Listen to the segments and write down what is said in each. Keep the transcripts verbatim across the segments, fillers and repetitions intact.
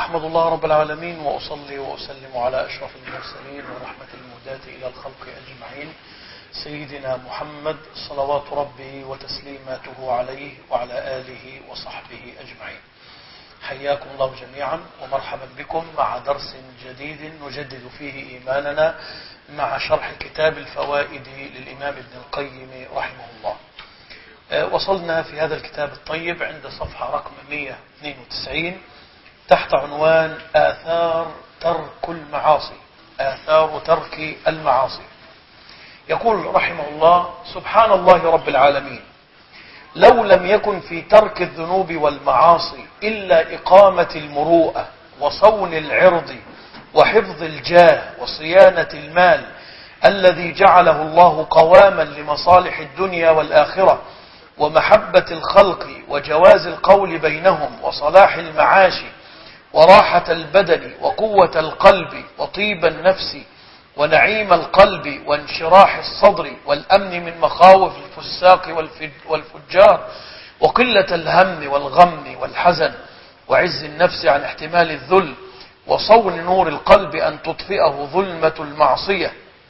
أحمد الله رب العالمين وأصلي وأسلم على أشرف المرسلين ورحمة المهداة إلى الخلق أجمعين سيدنا محمد صلوات ربي وتسليماته عليه وعلى آله وصحبه أجمعين. حياكم الله جميعا ومرحبا بكم مع درس جديد نجدد فيه إيماننا مع شرح كتاب الفوائد للإمام ابن القيم رحمه الله. وصلنا في هذا الكتاب الطيب عند صفحة رقم مئة واثنين وتسعين تحت عنوان آثار ترك المعاصي. آثار ترك المعاصي. يقول رحمه الله: سبحان الله رب العالمين، لو لم يكن في ترك الذنوب والمعاصي إلا إقامة المروءة وصون العرض وحفظ الجاه وصيانة المال الذي جعله الله قواما لمصالح الدنيا والآخرة ومحبة الخلق وجواز القول بينهم وصلاح المعاش وراحة البدن وقوة القلب وطيب النفس ونعيم القلب وانشراح الصدر والأمن من مخاوف الفساق والفجار وقلة الهم والغم والحزن وعز النفس عن احتمال الذل وصون نور القلب أن تطفئه ظلمة المعصية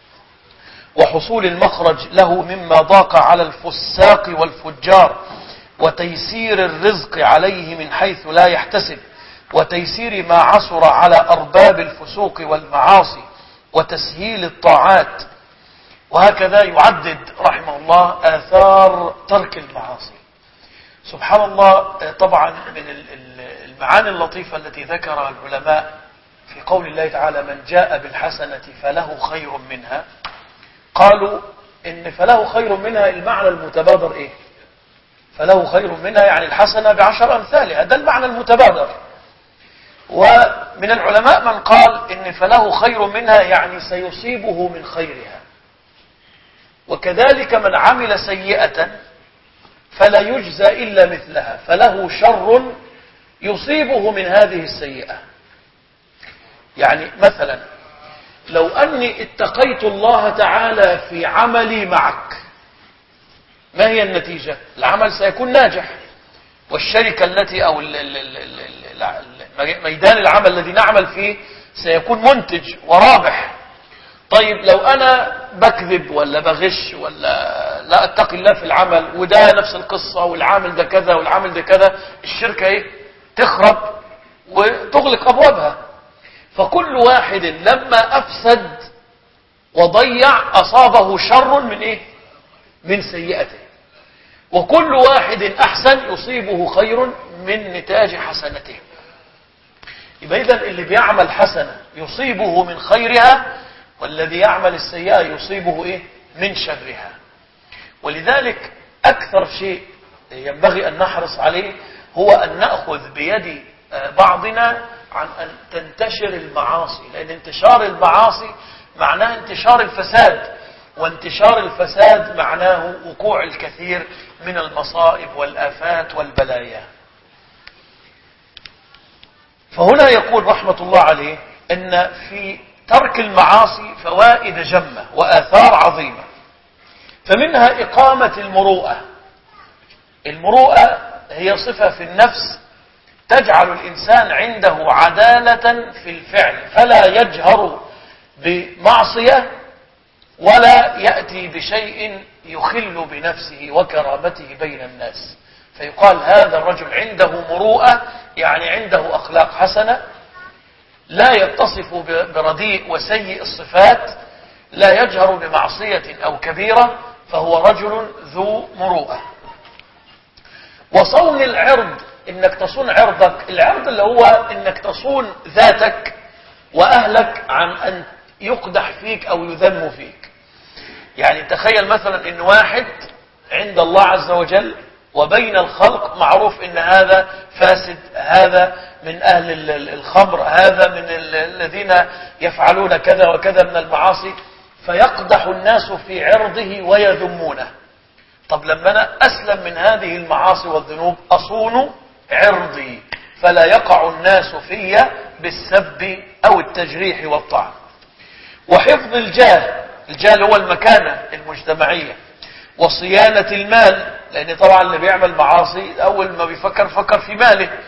وحصول المخرج له مما ضاق على الفساق والفجار وتيسير الرزق عليه من حيث لا يحتسب وتيسير ما عسر على أرباب الفسوق والمعاصي وتسهيل الطاعات. وهكذا يعدد رحمه الله آثار ترك المعاصي. سبحان الله. طبعا من المعاني اللطيفة التي ذكرها العلماء في قول الله تعالى: من جاء بالحسنة فله خير منها، قالوا إن فله خير منها المعنى المتبادر إيه؟ فله خير منها يعني الحسنة بعشر أمثالها، ده المعنى المتبادر. ومن العلماء من قال إن فله خير منها يعني سيصيبه من خيرها. وكذلك من عمل سيئة فلا يجزى إلا مثلها، فله شر يصيبه من هذه السيئة. يعني مثلا لو أني اتقيت الله تعالى في عملي معك، ما هي النتيجة؟ العمل سيكون ناجح، والشركة التي أو ميدان العمل الذي نعمل فيه سيكون منتج ورابح. طيب لو أنا بكذب ولا بغش ولا لا أتقي الله في العمل، وده نفس القصة، والعامل ده كذا والعامل ده كذا، الشركة إيه؟ تخرب وتغلق أبوابها. فكل واحد لما أفسد وضيع أصابه شر من إيه؟ من سيئته. وكل واحد أحسن يصيبه خير من نتاج حسنته. يبقى إذن اللي بيعمل حسنة يصيبه من خيرها، والذي يعمل السيئة يصيبه إيه؟ من شرها. ولذلك أكثر شيء ينبغي أن نحرص عليه هو أن نأخذ بيد بعضنا عن أن تنتشر المعاصي، لأن انتشار المعاصي معناه انتشار الفساد، وانتشار الفساد معناه وقوع الكثير من المصائب والآفات والبلايا. فهنا يقول رحمة الله عليه أن في ترك المعاصي فوائد جمة وآثار عظيمة. فمنها إقامة المروءة. المروءة هي صفة في النفس تجعل الإنسان عنده عدالة في الفعل، فلا يجهر بمعصية ولا يأتي بشيء يخل بنفسه وكرامته بين الناس. فيقال هذا الرجل عنده مروءة، يعني عنده أخلاق حسنة، لا يتصف برديء وسيء الصفات، لا يجهر بمعصية أو كبيرة، فهو رجل ذو مروءة. وصون العرض، إنك تصون عرضك. العرض اللي هو إنك تصون ذاتك وأهلك عن أن يقدح فيك أو يذم فيك. يعني تخيل مثلا إن واحد عند الله عز وجل وبين الخلق معروف إن هذا فاسد، هذا من أهل الخمر، هذا من الذين يفعلون كذا وكذا من المعاصي، فيقدح الناس في عرضه ويذمونه. طب لما أنا أسلم من هذه المعاصي والذنوب أصون عرضي فلا يقع الناس في بالسب أو التجريح والطعن. وحفظ الجاه، الجاه هو المكانة المجتمعية. وصيانة المال، لأن طبعا اللي بيعمل معاصي أول ما بيفكر فكر في ماله،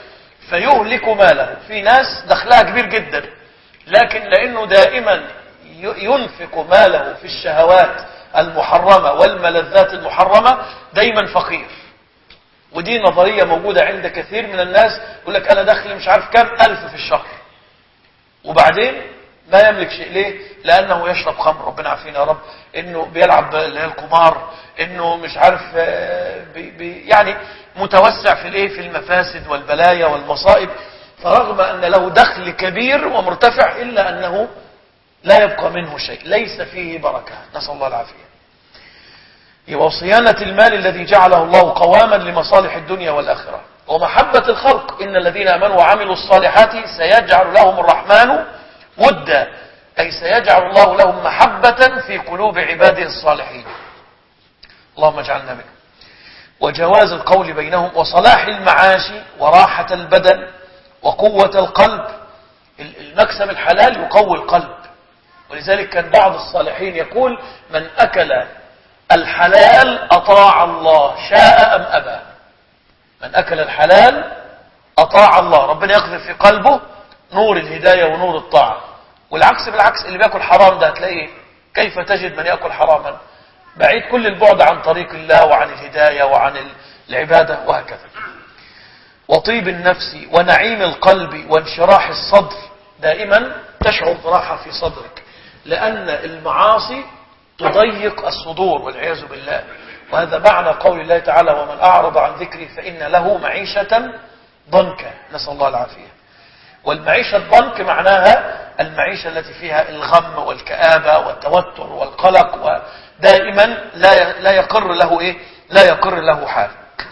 فيهلك ماله. في ناس دخلها كبير جدا، لكن لأنه دائما ينفق ماله في الشهوات المحرمة والملذات المحرمة دايما فقير. ودي نظرية موجودة عند كثير من الناس، يقول لك أنا دخل مش عارف كام ألف في الشهر، وبعدين ما يملك شيء. ليه؟ لأنه يشرب خمر، ربنا عافينا يا رب، إنه بيلعب القمار، إنه مش عارف بي بي يعني متوسع في الإيه في المفاسد والبلايا والمصائب. فرغم أن له دخل كبير ومرتفع إلا أنه لا يبقى منه شيء، ليس فيه بركة، نسأل الله العافية. وصيانة المال الذي جعله الله قواما لمصالح الدنيا والآخرة. ومحبة الخلق، إن الذين آمنوا وعملوا الصالحات سيجعل لهم الرحمن ودا، أي سيجعل الله لهم محبة في قلوب عباده الصالحين، اللهم اجعلنا منهم. وجواز القول بينهم، وصلاح المعاش وراحة البدن وقوة القلب. المكسب الحلال يقوي القلب، ولذلك كان بعض الصالحين يقول: من أكل الحلال أطاع الله شاء أم أبى. من أكل الحلال أطاع الله، ربنا يقذف في قلبه نور الهداية ونور الطاعة. والعكس بالعكس، اللي بيأكل حرام ده هتلاقيه كيف تجد من يأكل حراما؟ بعيد كل البعد عن طريق الله وعن الهداية وعن العبادة وهكذا. وطيب النفس ونعيم القلب وانشراح الصدر، دائما تشعر براحة في صدرك، لأن المعاصي تضيق الصدور والعياذ بالله. وهذا معنى قول الله تعالى: ومن أعرض عن ذكري فإن له معيشة ضنكا، نسأل الله العافية. والمعيشة الضنك معناها المعيشة التي فيها الغم والكآبة والتوتر والقلق، ودائما لا لا يقر له إيه لا يقر له حال.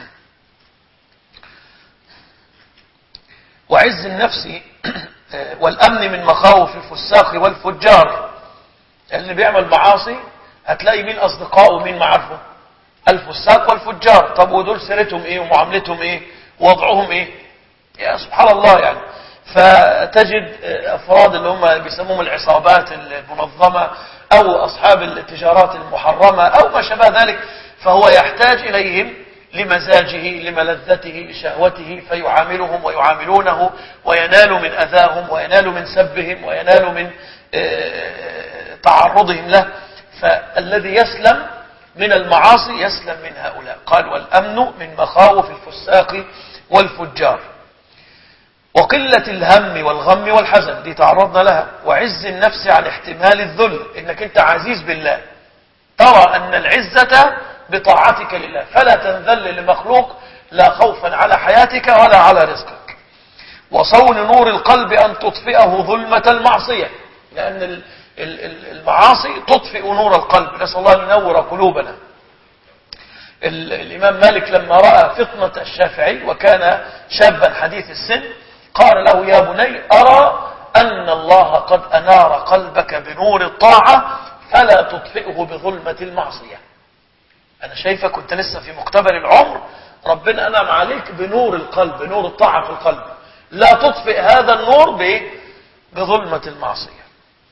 وعز النفس والأمن من مخاوف الفساق والفجار. اللي بيعمل معاصي هتلاقي مين أصدقائه ومين معارفه؟ الفساق والفجار. طب ودول سيرتهم إيه ومعاملتهم إيه ووضعهم إيه؟ يا سبحان الله يعني. فتجد أفراد اللي هم بيسموهم العصابات المنظمة أو أصحاب التجارات المحرمة أو ما شابه ذلك، فهو يحتاج إليهم لمزاجه لملذته لشهوته، فيعاملهم ويعاملونه وينال من أذاهم وينال من سبهم وينال من تعرضهم له. فالذي يسلم من المعاصي يسلم من هؤلاء. قال: والأمن من مخاوف الفساق والفجار. وقلة الهم والغم والحزن، دي تعرضنا لها. وعز النفس عن احتمال الذل، انك انت عزيز بالله، ترى ان العزة بطاعتك لله، فلا تنذل لمخلوق، لا خوفا على حياتك ولا على رزقك. وصون نور القلب أن تطفئه ظلمة المعصية، لأن المعاصي تطفئ نور القلب، نسأل الله أن ينور قلوبنا. الإمام مالك لما رأى فطنة الشافعي وكان شابا حديث السن قال له: يا بني، أرى أن الله قد أنار قلبك بنور الطاعة فلا تطفئه بظلمة المعصية. أنا شايفك كنت لسه في مقتبل العمر، ربنا أنعم عليك بنور القلب، بنور الطاعة في القلب، لا تطفئ هذا النور بظلمة المعصية.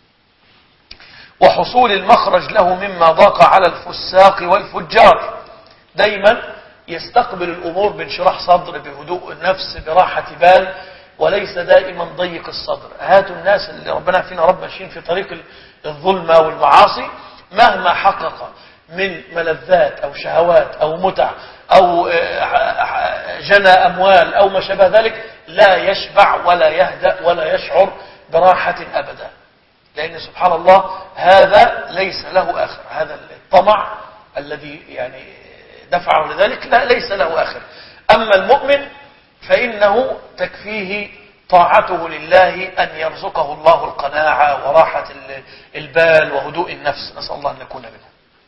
وحصول المخرج له مما ضاق على الفساق والفجار، دايما يستقبل الأمور بانشراح صدر، بهدوء النفس، براحة بال، وليس دائما ضيق الصدر. هاتوا الناس اللي ربنا فينا رب ماشيين في طريق الظلمة والمعاصي، مهما حقق من ملذات أو شهوات أو متع أو جنى أموال أو ما شابه ذلك، لا يشبع ولا يهدأ ولا يشعر براحة أبدا، لأن سبحان الله هذا ليس له آخر. هذا الطمع الذي يعني دفعه لذلك لا ليس له آخر. أما المؤمن فإنه تكفيه طاعته لله أن يرزقه الله القناعة وراحة البال وهدوء النفس، نسأل الله أن نكون منه.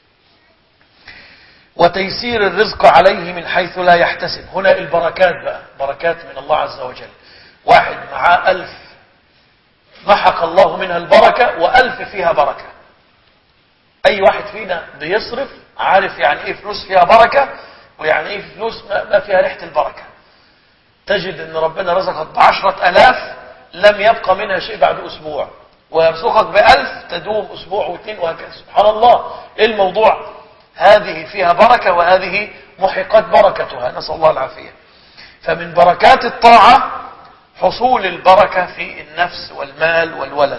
وتيسير الرزق عليه من حيث لا يحتسب. هنا البركات بقى، بركات من الله عز وجل. واحد معاه ألف محق الله منها البركة وألف فيها بركة. أي واحد فينا بيصرف عارف يعني إيه فلوس فيها بركة ويعني إيه فلوس ما فيها ريحة البركة. تجد أن ربنا رزقك بعشرة ألاف لم يبقى منها شيء بعد أسبوع، ويرزقك بألف تدوم أسبوع واثنين وهكذا. سبحان الله، إيه الموضوع؟ هذه فيها بركة وهذه محقت بركتها، نسأل الله العافية. فمن بركات الطاعة حصول البركة في النفس والمال والولد،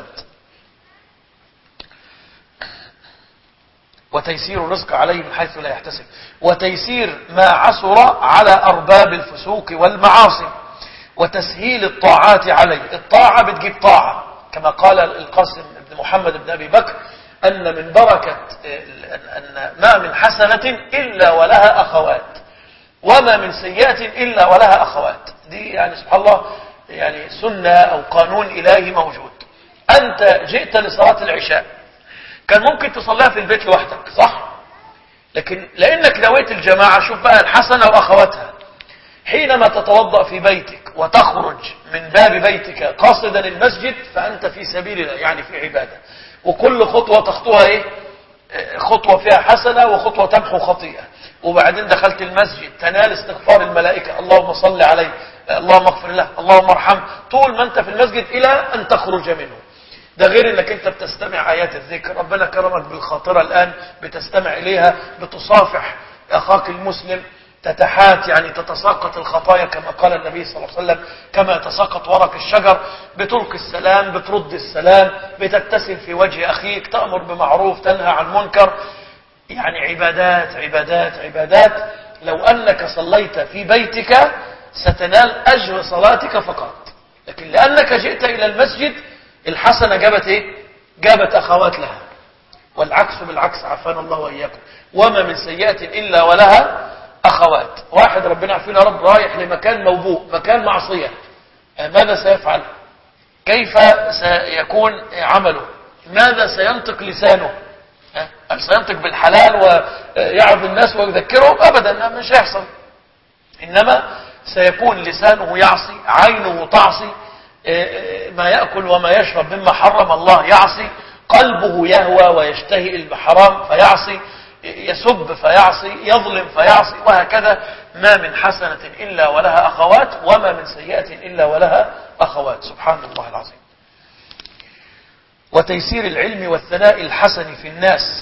وتيسير الرزق عليه من حيث لا يحتسب، وتيسير ما عسر على أرباب الفسوق والمعاصي، وتسهيل الطاعات عليه. الطاعة بتجيب طاعة، كما قال القاسم بن محمد بن أبي بكر أن من بركة أن ما من حسنة إلا ولها أخوات، وما من سيئة إلا ولها أخوات. دي يعني سبحان الله يعني سنة أو قانون إلهي موجود. أنت جئت لصلاة العشاء، كان ممكن تصليها في البيت لوحدك، صح؟ لكن لأنك نويت الجماعة، شوف بقى الحسنة وأخواتها. حينما تتوضأ في بيتك وتخرج من باب بيتك قاصدا المسجد فأنت في سبيل الله، يعني في عبادة، وكل خطوة تخطوها إيه؟ خطوة فيها حسنة وخطوة تمحو خطيئة. وبعدين دخلت المسجد تنال استغفار الملائكة، اللهم صل عليه، اللهم اغفر له، اللهم ارحمه، طول ما انت في المسجد إلى أن تخرج منه. ده غير انك انت بتستمع آيات الذكر، ربنا كرمك بالخاطرة الآن بتستمع إليها، بتصافح أخاك المسلم، تتحات يعني تتساقط الخطايا كما قال النبي صلى الله عليه وسلم، كما يتساقط ورق الشجر، بتلقي السلام، بترد السلام، بتبتسم في وجه أخيك، تأمر بمعروف، تنهى عن منكر. يعني عبادات عبادات عبادات. لو أنك صليت في بيتك ستنال أجر صلاتك فقط، لكن لأنك جئت إلى المسجد الحسنة جابت إيه؟ جابت أخوات لها، والعكس بالعكس، عافانا الله وإياكم. وما من سيئة إلا ولها أخوات. واحد ربنا عافينا رب رايح لمكان موبوء، مكان معصية، ماذا سيفعل؟ كيف سيكون عمله؟ ماذا سينطق لسانه؟ هل سينطق بالحلال ويعظ الناس ويذكرهم؟ أبدا، مش هيحصل. إنما سيكون لسانه يعصي، عينه تعصي، ما يأكل وما يشرب مما حرم الله يعصي، قلبه يهوى ويشتهي الحرام فيعصي، يسب فيعصي، يظلم فيعصي، وهكذا. ما من حسنة إلا ولها أخوات، وما من سيئة إلا ولها أخوات. سبحان الله العظيم. وتيسير العلم والثناء الحسن في الناس،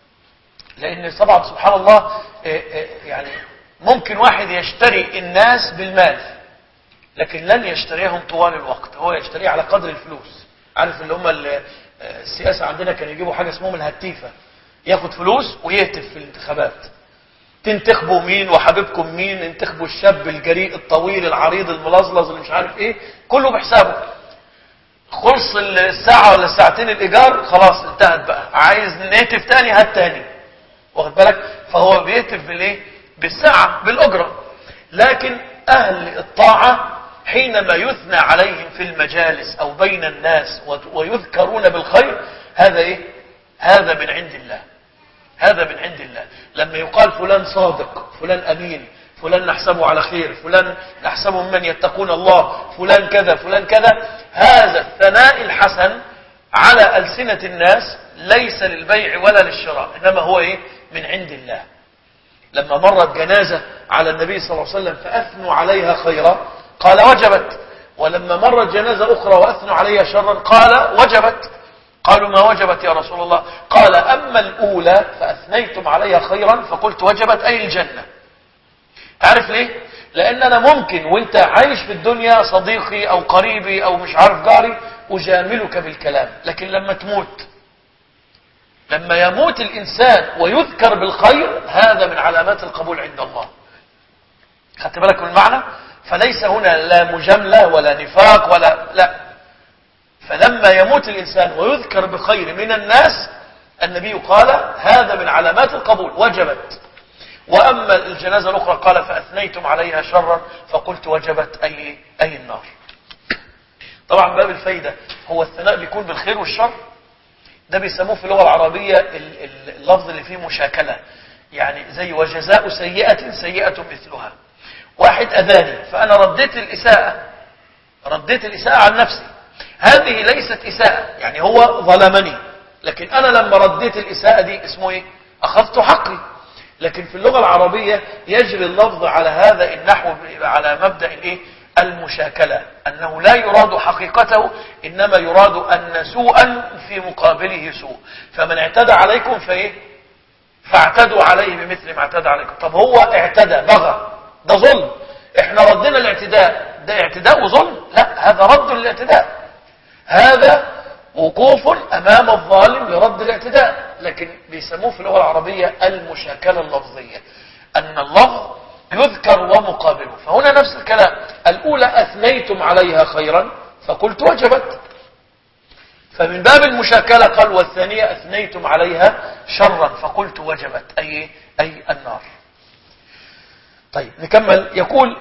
لأن طبعا سبحان الله يعني ممكن واحد يشتري الناس بالمال، لكن لن يشتريهم طوال الوقت، هو يشتريه على قدر الفلوس. عارف اللي هم السياسة عندنا كانوا يجيبوا حاجة اسمهم الهتيفة، ياخد فلوس ويهتف في الانتخابات. تنتخبوا مين وحبيبكم مين، انتخبوا الشاب الجريء الطويل العريض الملظلظ اللي مش عارف ايه، كله بحسابه. خلص الساعة ولا الساعتين الإيجار، خلاص انتهت بقى، عايز نهتف تاني هات تاني، واخد بالك؟ فهو بيهتف بالايه؟ بالساعة، بالأجرة. لكن أهل الطاعة حينما يثنى عليهم في المجالس أو بين الناس ويذكرون بالخير، هذا إيه؟ هذا من عند الله، هذا من عند الله. لما يقال فلان صادق، فلان أمين، فلان نحسبه على خير، فلان نحسبه ممن يتقون الله، فلان كذا فلان كذا، هذا الثناء الحسن على ألسنة الناس ليس للبيع ولا للشراء، إنما هو إيه؟ من عند الله. لما مرت جنازة على النبي صلى الله عليه وسلم فأثنوا عليها خيرا قال وجبت، ولما مرت جنازة أخرى وأثنوا عليها شرا قال وجبت. قالوا ما وجبت يا رسول الله؟ قال أما الأولى فأثنيتم عليها خيرا فقلت وجبت، أي الجنة. عارف ليه؟ لأن أنا ممكن وانت عايش في الدنيا صديقي أو قريبي أو مش عارف جاري أجاملك بالكلام، لكن لما تموت، لما يموت الإنسان ويذكر بالخير، هذا من علامات القبول عند الله. خدت بالك من المعنى؟ فليس هنا لا مجاملة ولا نفاق ولا لا. فلما يموت الإنسان ويذكر بخير من الناس، النبي قال هذا من علامات القبول، وجبت. وأما الجنازة الأخرى قال فأثنيتم عليها شرا فقلت وجبت، أي, أي النار. طبعا باب الفايدة هو الثناء بيكون بالخير والشر، ده بيسموه في اللغة العربية اللفظ اللي فيه مشاكلة، يعني زي وجزاء سيئة سيئة مثلها. واحد أذاني فأنا رديت الإساءة، رديت الإساءة عن نفسي، هذه ليست إساءة، يعني هو ظلمني، لكن أنا لما رديت الإساءة دي اسمه إيه؟ أخذت حقي. لكن في اللغة العربية يجري اللفظ على هذا النحو على مبدأ الإيه؟ المشاكلة، أنه لا يراد حقيقته، إنما يراد أن سوءا في مقابله سوء. فمن اعتدى عليكم فإيه؟ فاعتدوا عليه بمثل ما اعتدى عليكم. طب هو اعتدى، بغى، ده ظلم، احنا ردنا الاعتداء ده اعتداء وظلم؟ لا، هذا رد للاعتداء، هذا وقوف أمام الظالم لرد الاعتداء. لكن بيسموه في اللغة العربية المشاكلة اللفظية، أن اللفظ يذكر ومقابله. فهنا نفس الكلام، الأولى أثنيتم عليها خيرا فقلت وجبت، فمن باب المشاكلة قال والثانية أثنيتم عليها شرا فقلت وجبت، أي أي النار. طيب نكمل. يقول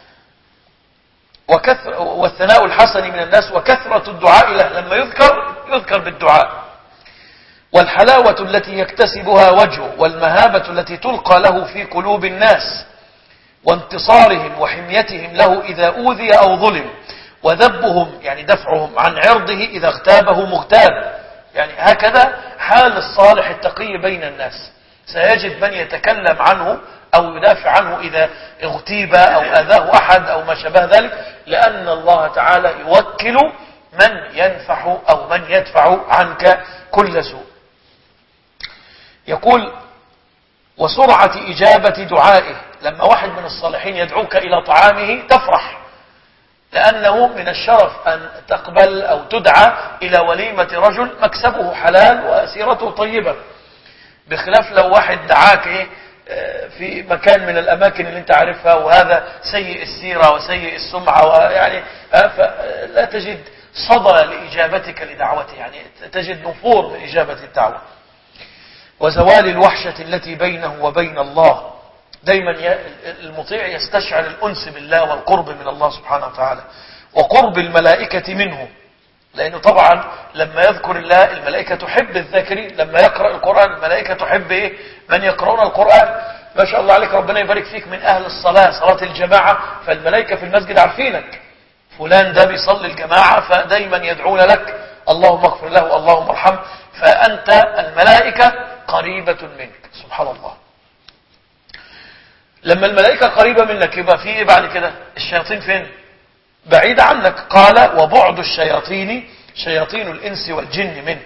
وكثر والثناء الحسن من الناس وكثرة الدعاء له، لما يذكر يذكر بالدعاء. والحلاوة التي يكتسبها وجهه والمهابة التي تلقى له في قلوب الناس، وانتصارهم وحميتهم له إذا أوذي أو ظلم، وذبهم يعني دفعهم عن عرضه إذا اغتابه مغتاب. يعني هكذا حال الصالح التقي بين الناس، سيجد من يتكلم عنه أو يدافع عنه إذا اغتيب أو أذاه أحد أو ما شابه ذلك، لأن الله تعالى يوكل من ينفع أو من يدفع عنك كل سوء. يقول وسرعة إجابة دعائه، لما واحد من الصالحين يدعوك إلى طعامه تفرح، لأنه من الشرف أن تقبل أو تدعى إلى وليمة رجل مكسبه حلال وأسيرته طيبة، بخلاف لو واحد دعاك في مكان من الأماكن اللي انت عارفها وهذا سيء السيرة وسيء السمعة، ويعني لا تجد صدى لإجابتك لدعوته، يعني تجد نفور من إجابة الدعوة. وزوال الوحشة التي بينه وبين الله، دايما المطيع يستشعر الأنس بالله والقرب من الله سبحانه وتعالى، وقرب الملائكة منه، لأنه طبعا لما يذكر الله الملائكة تحب الذاكرين، لما يقرأ القرآن الملائكة تحب إيه؟ من يقرؤون القرآن. ما شاء الله عليك، ربنا يبارك فيك من أهل الصلاة، صلاة الجماعة، فالملائكة في المسجد عارفينك فلان ده بيصلي الجماعة، فدايما يدعون لك اللهم اغفر له اللهم ارحمه، فأنت الملائكة قريبة منك. سبحان الله. لما الملائكة قريبة منك يبقى في إيه بعد كده؟ الشياطين فين؟ بعيدة عنك. قال وبعد الشياطين شياطين الإنس والجن منه،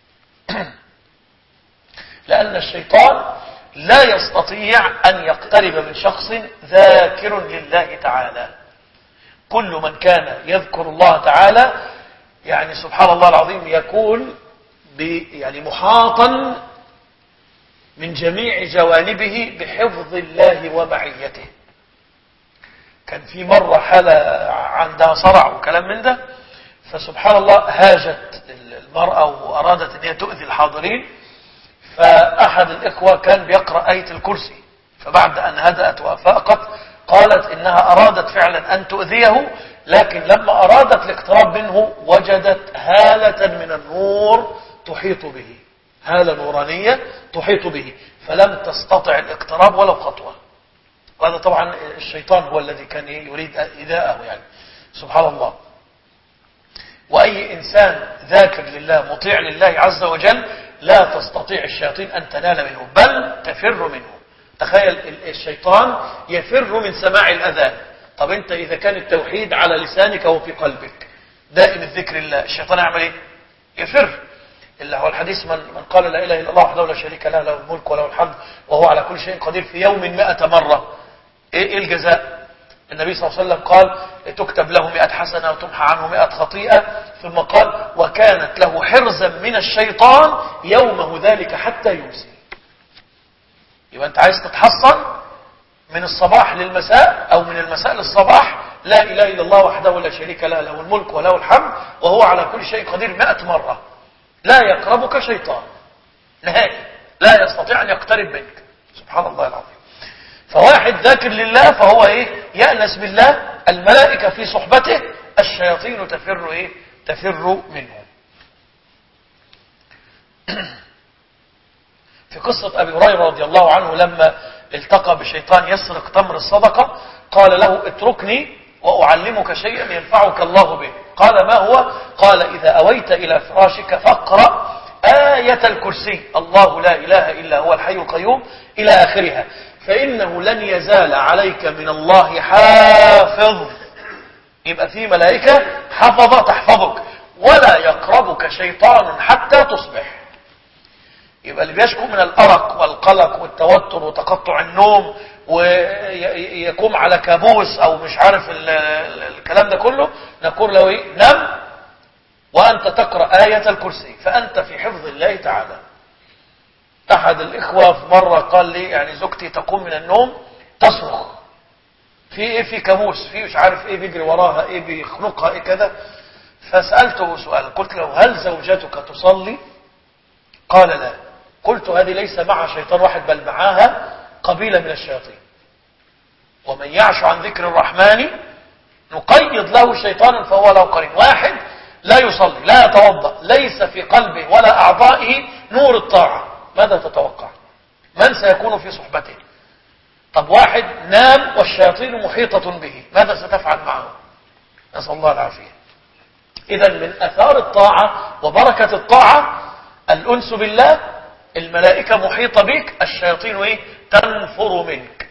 لأن الشيطان لا يستطيع أن يقترب من شخص ذاكر لله تعالى. كل من كان يذكر الله تعالى يعني سبحان الله العظيم يكون يعني محاطا من جميع جوانبه بحفظ الله ومعيته. كان في مرة حالة عندها صرع وكلام من ده، فسبحان الله هاجت المرأة وأرادت أن هي تؤذي الحاضرين، فأحد الإخوة كان بيقرأ آية الكرسي، فبعد أن هدأت وأفاقت قالت إنها أرادت فعلا أن تؤذيه، لكن لما أرادت الاقتراب منه وجدت هالة من النور تحيط به، هالة نورانية تحيط به، فلم تستطع الاقتراب ولو خطوة. وهذا طبعا الشيطان هو الذي كان يريد إيذاءه يعني. سبحان الله. وأي إنسان ذاكر لله مطيع لله عز وجل لا تستطيع الشياطين أن تنال منه، بل تفر منه. تخيل الشيطان يفر من سماع الأذان. طب أنت إذا كان التوحيد على لسانك وفي قلبك دائم الذكر الله، الشيطان يعمل إيه؟ يفر. إلا هو الحديث من, من قال لا إله إلا الله وحده لا شريك له له الملك وله الحمد وهو على كل شيء قدير في يوم مئة مرة، إيه الجزاء؟ النبي صلى الله عليه وسلم قال تكتب له مئة حسنة وتمحى عنه مئة خطيئة، ثم قال وكانت له حرزا من الشيطان يومه ذلك حتى يمسي. يبقى أنت عايز تتحصن من الصباح للمساء أو من المساء للصباح، لا إله إلا الله وحده لا شريك له له الملك وله الحمد وهو على كل شيء قدير مئة مرة. لا يقربك شيطان نهائي، لا يستطيع أن يقترب منك. سبحان الله العظيم. فواحد ذاكر لله فهو إيه؟ يأنس بالله، الملائكة في صحبته، الشياطين تفر إيه؟ تفر منه. في قصة أبي هريرة رضي الله عنه لما التقى بشيطان يسرق تمر الصدقة قال له اتركني وأعلمك شيئا ينفعك الله به. قال ما هو؟ قال إذا أويت إلى فراشك فاقرأ آية الكرسي الله لا إله إلا هو الحي القيوم إلى آخرها، فإنه لن يزال عليك من الله حافظ. يبقى في ملائكة حفظة تحفظك، ولا يقربك شيطان حتى تصبح. يبقى اللي بيشكو من الأرق والقلق والتوتر وتقطع النوم ويقوم على كابوس او مش عارف الكلام ده كله، نقول له ايه؟ نم وانت تقرأ آية الكرسي فانت في حفظ الله تعالى. احد الاخوة في مرة قال لي يعني زوجتي تقوم من النوم تصرخ، في ايه؟ في كابوس، في مش عارف ايه بيجري وراها، ايه بيخنقها، ايه كذا. فسألته سؤال، قلت له هل زوجتك تصلي؟ قال لا. قلت هذه ليس معها شيطان واحد بل معاها قبيلة من الشياطين، ومن يعش عن ذكر الرحمن نقيض له شيطانا فهو له قرين. واحد لا يصلي، لا يتوضأ، ليس في قلبه ولا أعضائه نور الطاعة، ماذا تتوقع؟ من سيكون في صحبته؟ طب واحد نام والشياطين محيطة به، ماذا ستفعل معه؟ نسأل الله العافية. إذا من أثار الطاعة وبركة الطاعة الأنس بالله، الملائكة محيطة بك، الشياطين ايه؟ تنفر منك.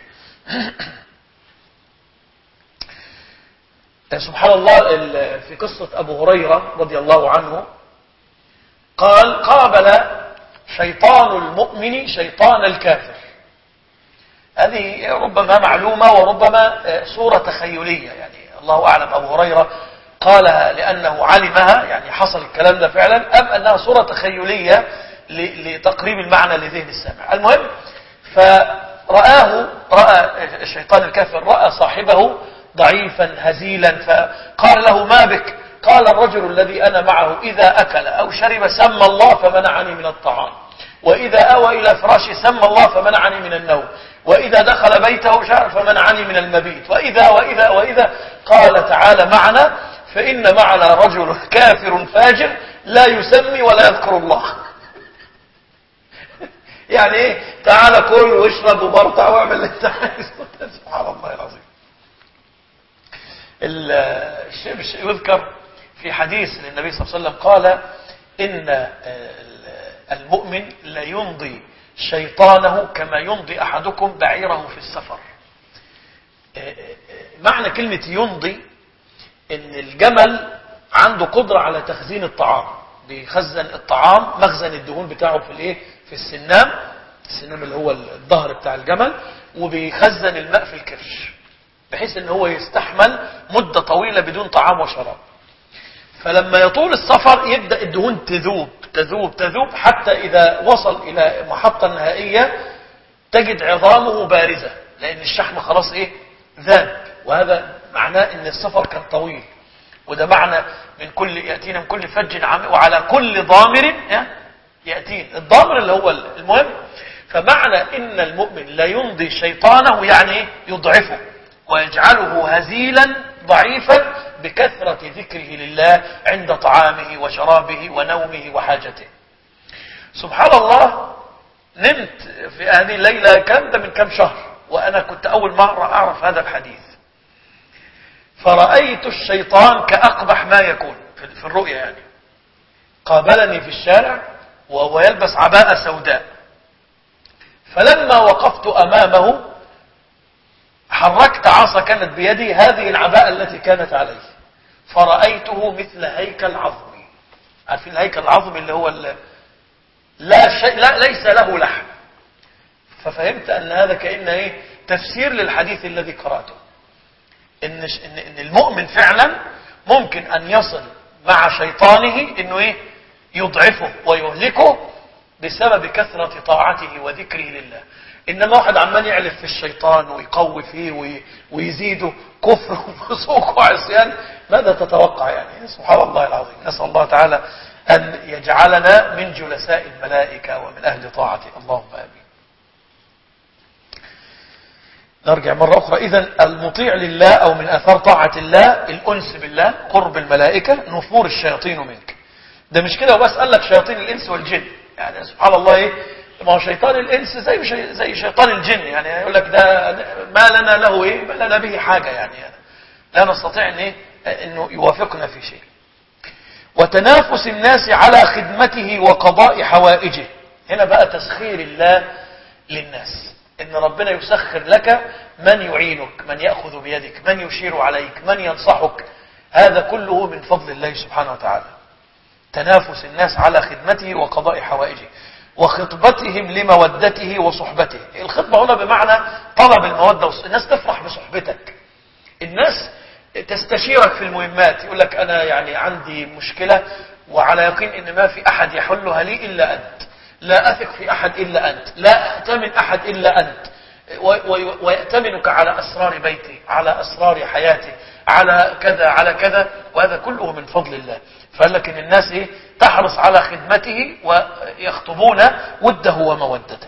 سبحان الله، في قصة أبو هريرة رضي الله عنه قال قابل شيطان المؤمن شيطان الكافر. هذه ربما معلومة وربما صورة تخيلية، يعني الله أعلم أبو هريرة قالها لأنه علمها، يعني حصل الكلام ده فعلا، أم أنها صورة تخيلية لتقريب المعنى لذهن السامع. المهم، فرآه رأى الشيطان الكافر رأى صاحبه ضعيفا هزيلا، فقال له ما بك؟ قال الرجل الذي أنا معه إذا أكل أو شرب سمى الله فمنعني من الطعام، وإذا أوى إلى فراشي سمى الله فمنعني من النوم، وإذا دخل بيته شعر فمنعني من المبيت، وإذا وإذا وإذا. قال تعالى معنا فإن معنا رجل كافر فاجر لا يسمي ولا يذكر الله. يعني ايه؟ تعالى كل واشرب وبرطع واعمل اللي انت عايزه. سبحان الله العظيم. الشيء يذكر في حديث للنبي صلى الله عليه وسلم قال إن المؤمن لا يمضي شيطانه كما يمضي أحدكم بعيره في السفر. معنى كلمة يمضي إن الجمل عنده قدرة على تخزين الطعام، بيخزن الطعام، مخزن الدهون بتاعه في الايه؟ في السنام، السنام اللي هو الظهر بتاع الجمل، وبيخزن الماء في الكرش بحيث ان هو يستحمل مدة طويلة بدون طعام وشراب. فلما يطول السفر يبدأ الدهون تذوب تذوب تذوب حتى إذا وصل إلى محطة نهائية تجد عظامه بارزة، لأن الشحم خلاص إيه؟ ذاب. وهذا معناه إن السفر كان طويل. وده معنى من كل يأتينا من كل فج عميق وعلى كل ضامر يأتين. الضامر اللي هو المهم. فمعنى إن المؤمن لا يمضي شيطانه يعني يضعفه ويجعله هزيلا ضعيفا بكثرة ذكره لله عند طعامه وشرابه ونومه وحاجته. سبحان الله، نمت في هذه الليلة كان ده من كم شهر، وأنا كنت أول مرة أعرف هذا الحديث. فرأيت الشيطان كأقبح ما يكون في الرؤيا، يعني قابلني في الشارع وهو يلبس عباءة سوداء. فلما وقفت أمامه حركت عصا كانت بيدي، هذه العباءة التي كانت عليه، فرأيته مثل هيكل عظمي. عارفين الهيكل العظمي اللي هو اللي لا شيء، لا ليس له لحم. ففهمت أن هذا كأنه إيه؟ تفسير للحديث الذي قرأته، إن إن المؤمن فعلا ممكن أن يصل مع شيطانه إنه إيه؟ يضعفه ويهلكه بسبب كثرة طاعته وذكره لله. إنما واحد عمال يعلف في الشيطان ويقوي فيه ويزيده كفر وفسوق وعصيان، ماذا تتوقع؟ يعني سبحان الله العظيم. نسأل الله تعالى أن يجعلنا من جلساء الملائكة ومن أهل طاعته، اللهم آمين. نرجع مرة أخرى. إذن المطيع لله أو من أثار طاعة الله الأنس بالله، قرب الملائكة، نفور الشياطين منك. ده مش كده وبس، قال لك شياطين الإنس والجن. يعني سبحان الله إيه؟ ما هو شيطان الإنس زي شي زي شيطان الجن، يعني يقول لك ده ما لنا له إيه؟ ما لنا به حاجة، يعني لا نستطيع إن إيه؟ إنه يوافقنا في شيء. وتنافس الناس على خدمته وقضاء حوائجه. هنا بقى تسخير الله للناس، إن ربنا يسخر لك من يعينك، من يأخذ بيدك، من يشير عليك، من ينصحك. هذا كله من فضل الله سبحانه وتعالى. تنافس الناس على خدمته وقضاء حوائجه. وخطبتهم لمودته وصحبته. الخطبة هنا بمعنى طلب المودة، الناس تفرح بصحبتك، الناس تستشيرك في المهمات، يقول لك أنا يعني عندي مشكلة وعلى يقين إن ما في أحد يحلها لي إلا أنت، لا أثق في أحد إلا أنت، لا أأتمن أحد إلا أنت، ويأتمنك على أسرار بيتي، على أسرار حياتي، على كذا على كذا، وهذا كله من فضل الله. فقال لك إن الناس إيه تحرص على خدمته ويخطبون وده ومودته.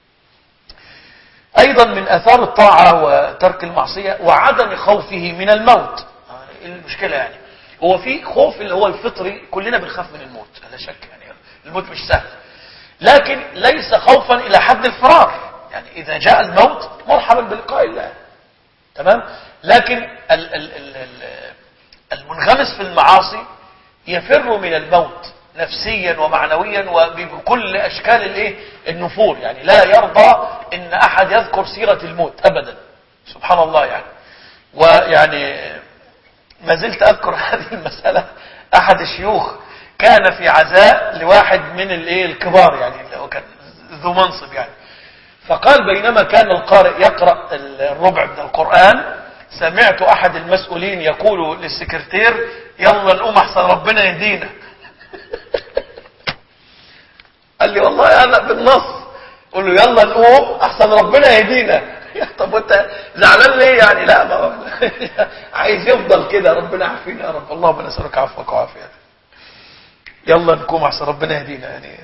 أيضا من أثار الطاعة وترك المعصية وعدم خوفه من الموت. المشكلة يعني هو في خوف اللي هو الفطري، كلنا بنخاف من الموت لا شك، يعني الموت مش سهل، لكن ليس خوفا إلى حد الفرار. يعني إذا جاء الموت مرحبا بلقاء الله، تمام، لكن المنغمس في المعاصي يفر من الموت نفسيا ومعنويا وبكل أشكال الايه النفور، يعني لا يرضى إن أحد يذكر سيرة الموت أبدا، سبحان الله. يعني ويعني ما زلت أذكر هذه المسألة، أحد الشيوخ كان في عزاء لواحد من الايه الكبار، يعني هو كان ذو منصب يعني، فقال بينما كان القارئ يقرأ الربع من القرآن سمعت أحد المسؤولين يقول للسكرتير يلا نقوم أحسن ربنا يهدينا. قال لي والله أنا بالنص، قل له يلا نقوم أحسن ربنا يهدينا. طب وانت زعلان ليه يعني؟ لا ما عايز يفضل كده، ربنا عافينا يا رب، اللهم نسألك عفوك وعافيتك، يلا نقوم أحسن ربنا يهدينا يعني.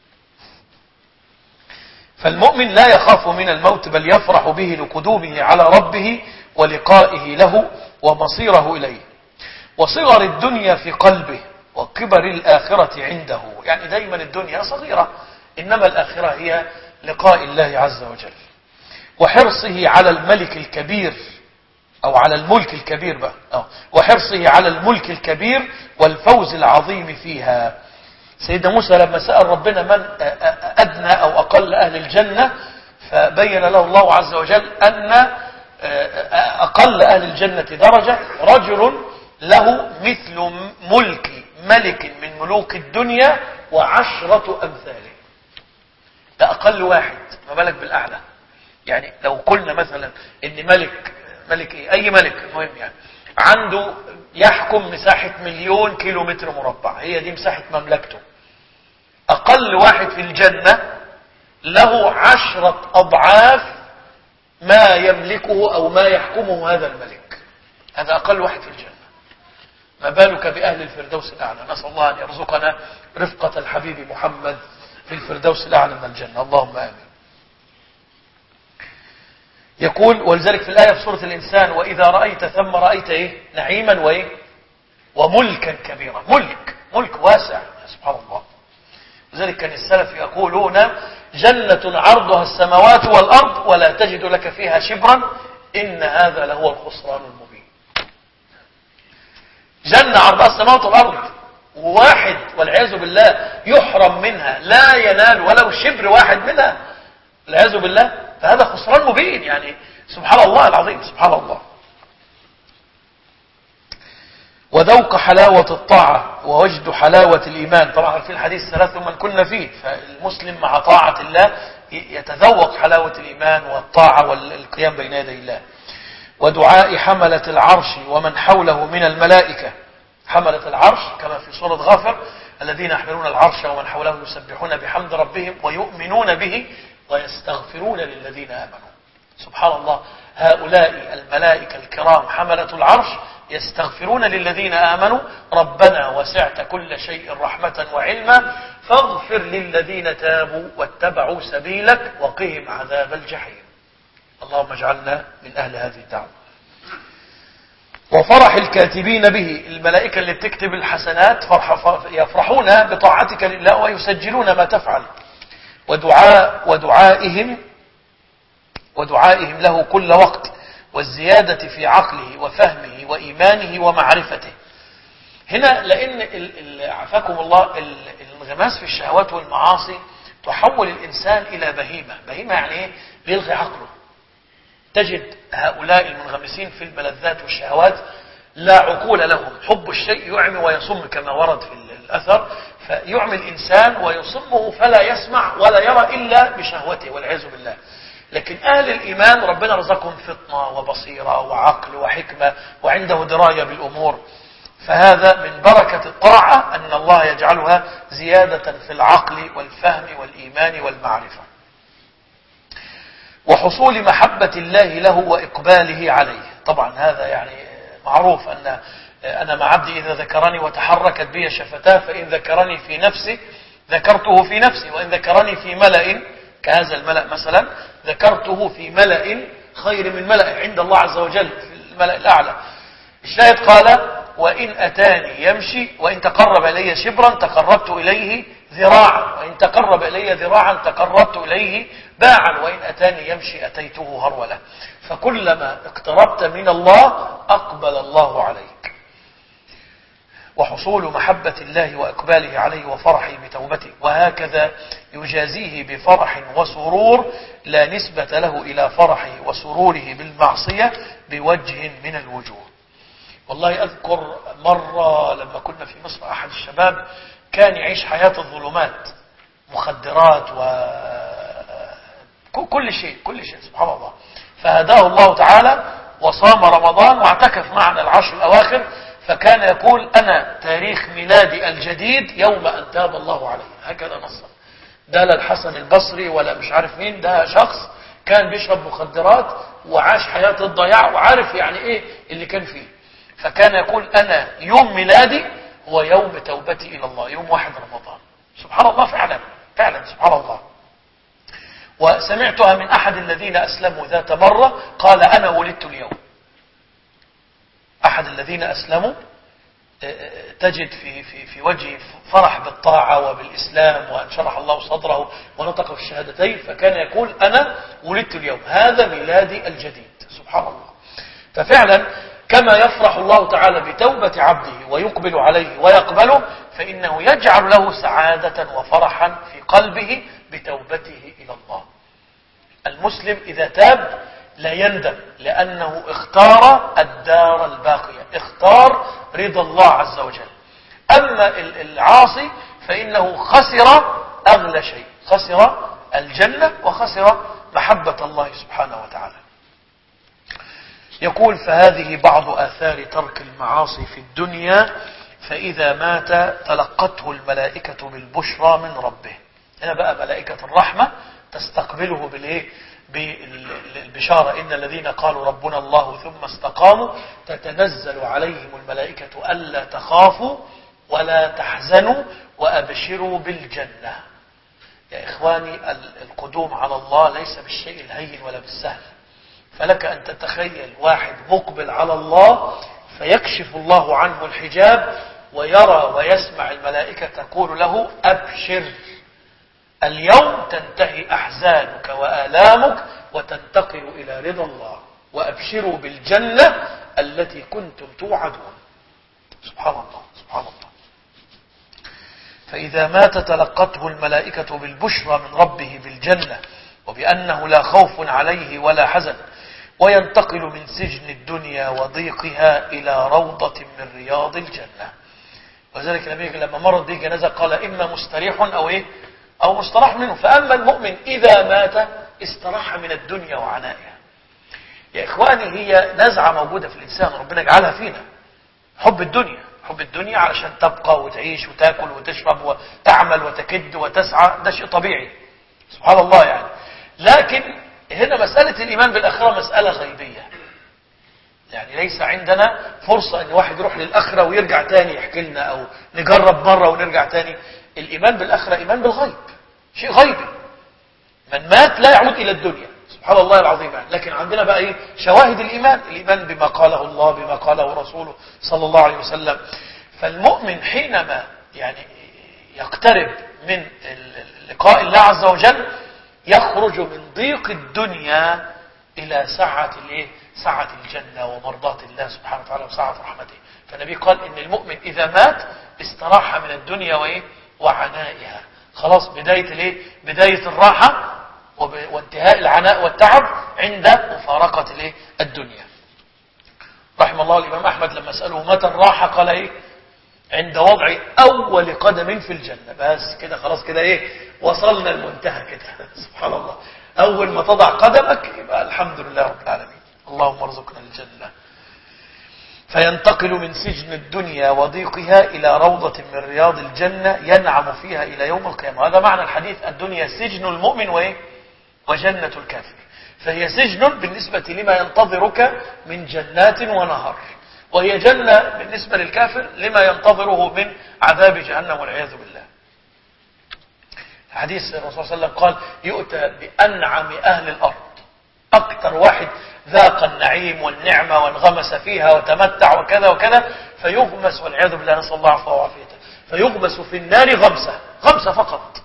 فالمؤمن لا يخاف من الموت بل يفرح به لقدومه على ربه ولقائه له ومصيره إليه، وصغر الدنيا في قلبه وكبر الآخرة عنده. يعني دايما الدنيا صغيرة، إنما الآخرة هي لقاء الله عز وجل، وحرصه على الملك الكبير أو على الملك الكبير بقى أو وحرصه على الملك الكبير والفوز العظيم فيها. سيدنا موسى لما سأل ربنا من أدنى أو أقل أهل الجنة، فبين له الله عز وجل أن أقل أهل الجنة درجة رجل له مثل ملك ملك من ملوك الدنيا وعشرة أمثاله. ده أقل واحد، ما بالك بالأعلى. يعني لو قلنا مثلا إن ملك ملك إيه؟ أي ملك المهم يعني عنده يحكم مساحة مليون كيلو متر مربع، هي دي مساحة مملكته. أقل واحد في الجنة له عشرة أضعاف ما يملكه أو ما يحكمه هذا الملك، هذا أقل واحد في الجنة. ما بالك بأهل الفردوس الأعلى؟ نسأل الله أن يرزقنا رفقة الحبيب محمد في الفردوس الأعلى من الجنة، اللهم آمين. يقول ولذلك في الآية في سورة الإنسان وإذا رأيت ثم رأيت إيه؟ نعيما وإيه؟ وملكا كبيرا. ملك ملك واسع سبحان الله. لذلك كان السلف يقولون جنة عرضها السماوات والأرض ولا تجد لك فيها شبرا إن هذا لهو الخسران المبين. جنة عرضها السماوات والأرض، وواحد والعياذ بالله يحرم منها لا ينال ولو شبر واحد منها والعياذ بالله، فهذا خسران مبين. يعني سبحان الله العظيم، سبحان الله. وذوق حلاوة الطاعة ووجد حلاوة الإيمان. طبعا في الحديث ثلاث من كنا فيه، فالمسلم مع طاعة الله يتذوق حلاوة الإيمان والطاعة والقيام بين يدي الله. ودعاء حملة العرش ومن حوله من الملائكة. حملة العرش كما في سورة غافر الذين يحملون العرش ومن حوله يسبحون بحمد ربهم ويؤمنون به ويستغفرون للذين آمنوا. سبحان الله، هؤلاء الملائكة الكرام حملة العرش يستغفرون للذين آمنوا ربنا وسعت كل شيء رحمة وعلما فاغفر للذين تابوا واتبعوا سبيلك وقهم عذاب الجحيم. اللهم اجعلنا من أهل هذه الدعوة. وفرح الكاتبين به، الملائكة اللي بتكتب الحسنات فرح يفرحون بطاعتك لله ويسجلون ما تفعل. ودعاء ودعائهم ودعائهم له كل وقت والزيادة في عقله وفهمه وإيمانه ومعرفته. هنا لأن عافاكم الله الانغماس في الشهوات والمعاصي تحول الإنسان إلى بهيمة. بهيمة يعني إيه؟ بيلغي عقله. تجد هؤلاء المنغمسين في الملذات والشهوات لا عقول لهم، حب الشيء يعمي ويصم كما ورد في الأثر، فيعمي الإنسان ويصمه فلا يسمع ولا يرى إلا بشهوته والعياذ بالله. لكن أهل الإيمان ربنا رزقهم فطنة وبصيرة وعقل وحكمة وعنده دراية بالأمور، فهذا من بركة الطاعة أن الله يجعلها زيادة في العقل والفهم والإيمان والمعرفة. وحصول محبة الله له وإقباله عليه. طبعا هذا يعني معروف أن أنا مع عبدي إذا ذكرني وتحركت بي شفتاه، فإن ذكرني في نفسي ذكرته في نفسي، وإن ذكرني في ملأ كهذا الملأ مثلا ذكرته في ملأ خير من ملأ عند الله عز وجل في الملأ الأعلى. الشاهد قال وإن أتاني يمشي وإن تقرب إلي شبرا تقربت إليه ذراعا، وإن تقرب إلي ذراعا تقربت إليه باعا، وإن أتاني يمشي أتيته هرولة. فكلما اقتربت من الله أقبل الله عليك. وحصول محبة الله وإقباله عليه وفرحه بتوبته، وهكذا يجازيه بفرح وسرور لا نسبة له إلى فرحه وسروره بالمعصية بوجه من الوجوه. والله أذكر مرة لما كنا في مصر أحد الشباب كان يعيش حياة الظلمات، مخدرات وكل شيء كل شيء سبحان الله، فهداه الله تعالى وصام رمضان واعتكف معنا العشر الأواخر، فكان يقول أنا تاريخ ميلادي الجديد يوم أن تاب الله عليه، هكذا نصا. ده لا الحسن البصري ولا مش عارف مين، ده شخص كان بيشرب مخدرات وعاش حياة الضياع وعارف يعني إيه اللي كان فيه، فكان يقول أنا يوم ميلادي هو يوم توبتي إلى الله، يوم واحد رمضان. سبحان الله، فعلا فعلا سبحان الله. وسمعتها من أحد الذين أسلموا ذات مرة قال أنا ولدت اليوم. أحد الذين أسلموا تجد في في في وجهه فرح بالطاعة وبالإسلام وأن شرح الله صدره ونطق بالشهادتين، فكان يقول أنا ولدت اليوم، هذا ميلادي الجديد. سبحان الله. ففعلا كما يفرح الله تعالى بتوبة عبده ويقبل عليه ويقبله، فإنه يجعل له سعادة وفرحا في قلبه بتوبته إلى الله. المسلم إذا تاب لا يندم، لأنه اختار الدار الباقية، اختار رضا الله عز وجل. أما العاصي فإنه خسر أغلى شيء، خسر الجنة وخسر محبة الله سبحانه وتعالى. يقول فهذه بعض آثار ترك المعاصي في الدنيا، فإذا مات تلقته الملائكة بالبشرى من ربه. هنا بقى ملائكة الرحمة تستقبله بالإيه؟ بالبشارة. إن الذين قالوا ربنا الله ثم استقاموا تتنزل عليهم الملائكة ألا تخافوا ولا تحزنوا وأبشروا بالجنة. يا إخواني، القدوم على الله ليس بالشيء الهين ولا بالسهل. فلك أن تتخيل واحد مقبل على الله فيكشف الله عنه الحجاب ويرى ويسمع الملائكة تقول له أبشر، اليوم تنتهي أحزانك وآلامك وتنتقل إلى رضا الله، وأبشروا بالجنة التي كنتم توعدون. سبحان الله سبحان الله. فإذا مات تلقته الملائكة بالبشرى من ربه بالجنة، وبأنه لا خوف عليه ولا حزن، وينتقل من سجن الدنيا وضيقها إلى روضة من رياض الجنة. وذلك النبي لما مرض به جنازة قال إما مستريح أو إيه أو مستراح منه. فأما المؤمن إذا مات استراح من الدنيا وعنائها. يا إخواني، هي نزعة موجودة في الإنسان ربنا يجعلها فينا، حب الدنيا، حب الدنيا علشان تبقى وتعيش وتاكل وتشرب وتعمل وتكد وتسعى، ده شيء طبيعي سبحان الله يعني. لكن هنا مسألة الإيمان بالآخرة مسألة غيبية، يعني ليس عندنا فرصة أن واحد يروح للآخرة ويرجع تاني يحكي لنا، أو نجرب مرة ونرجع تاني. الإيمان بالآخرة إيمان بالغيب، شيء غيبي. من مات لا يعود إلى الدنيا سبحان الله العظيم يعني. لكن عندنا بقى إيه؟ شواهد الإيمان، الإيمان بما قاله الله بما قاله رسوله صلى الله عليه وسلم. فالمؤمن حينما يعني يقترب من لقاء الله عز وجل يخرج من ضيق الدنيا إلى سعة الإيه؟ سعة الجنة ومرضاة الله سبحانه وتعالى وسعة رحمته. فالنبي قال إن المؤمن إذا مات استراح من الدنيا وإيه؟ وعنائها. خلاص بداية الإيه؟ بداية الراحة وانتهاء العناء والتعب عند مفارقة الإيه؟ الدنيا. رحم الله الإمام أحمد لما سأله متى الراحة قال إيه؟ عند وضع أول قدم في الجنة. بس كده خلاص كده إيه، وصلنا المنتهى كده. سبحان الله، أول ما تضع قدمك يبقى الحمد لله رب العالمين. اللهم ارزقنا الجنة. فينتقل من سجن الدنيا وضيقها إلى روضة من رياض الجنة ينعم فيها إلى يوم القيامة. هذا معنى الحديث: الدنيا سجن المؤمن وإيه؟ وجنة الكافر. فهي سجن بالنسبة لما ينتظرك من جنات ونهر، وهي جنة بالنسبة للكافر لما ينتظره من عذاب جهنم والعياذ بالله. حديث الرسول صلى الله عليه وسلم قال: يؤتى بأنعم أهل الأرض، أكثر واحد ذاق النعيم والنعمة وانغمس فيها وتمتع وكذا وكذا، فيغمس والعياذ بالله، نسأل الله عفوه وعافيته، فيغمس في النار غمسة غمسة فقط،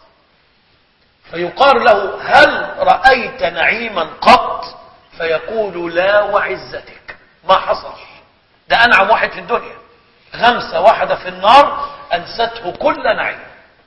فيقال له: هل رأيت نعيما قط؟ فيقول: لا وعزتك، ما حصل، ده أنعم واحد في الدنيا، غمسة واحدة في النار أنسته كل نعيم.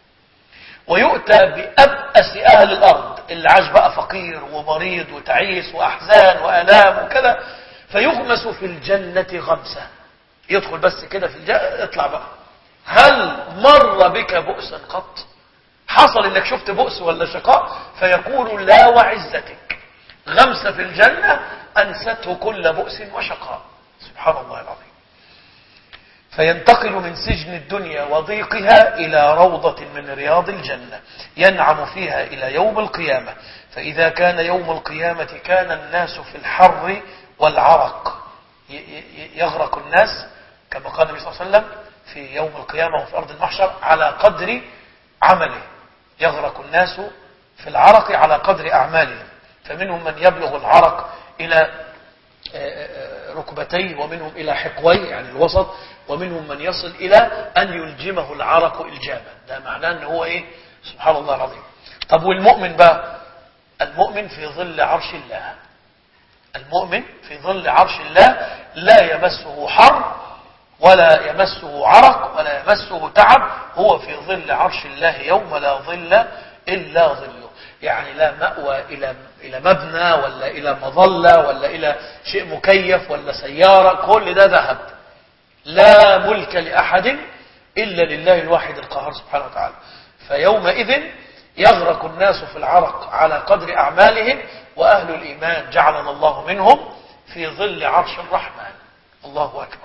ويؤتى بأبأس أهل الأرض، اللي عاش بقى فقير ومريض وتعيس وأحزان وآلام وكذا، فيغمس في الجنة غمسة، يدخل بس كده في الجنة اطلع بقى. هل مر بك بؤس قط؟ حصل انك شفت بؤس ولا شقاء؟ فيقول: لا وعزتك، غمسة في الجنة أنسته كل بؤس وشقاء. سبحان الله العظيم. فينتقل من سجن الدنيا وضيقها إلى روضة من رياض الجنة ينعم فيها إلى يوم القيامة. فإذا كان يوم القيامة كان الناس في الحر والعرق، يغرق الناس كما قال النبي صلى الله عليه وسلم في يوم القيامة وفي أرض المحشر على قدر عمله، يغرق الناس في العرق على قدر أعمالهم، فمنهم من يبلغ العرق إلى ركبتيه، ومنهم إلى حقويه يعني الوسط، ومنهم من يصل إلى أن يلجمه العرق إلجاما. ده معناه أنه هو إيه؟ سبحان الله العظيم. طب والمؤمن بقى؟ المؤمن في ظل عرش الله، المؤمن في ظل عرش الله، لا يمسه حر ولا يمسه عرق ولا يمسه تعب، هو في ظل عرش الله يوم لا ظل إلا ظله. يعني لا مأوى إلى إلى مبنى ولا إلى مظلة ولا إلى شيء مكيف ولا سيارة، كل ده ذهب. لا ملك لأحد إلا لله الواحد القهار سبحانه وتعالى. فيومئذ يغرق الناس في العرق على قدر أعمالهم، وأهل الإيمان جعلنا الله منهم في ظل عرش الرحمن. الله أكبر.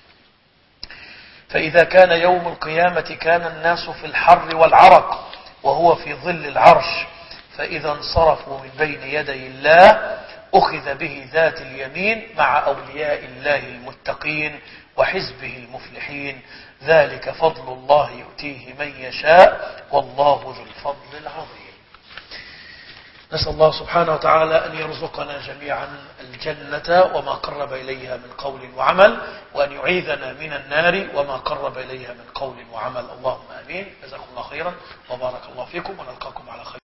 فإذا كان يوم القيامة كان الناس في الحر والعرق وهو في ظل العرش، فإذا انصرفوا من بين يدي الله أخذ به ذات اليمين مع أولياء الله المتقين وحزبه المفلحين، ذلك فضل الله يؤتيه من يشاء والله ذو الفضل العظيم. نسأل الله سبحانه وتعالى أن يرزقنا جميعا الجنة وما قرب إليها من قول وعمل، وأن يعيذنا من النار وما قرب إليها من قول وعمل. اللهم آمين. جزاكم الله خيرا وبارك الله فيكم، ونلقاكم على خير.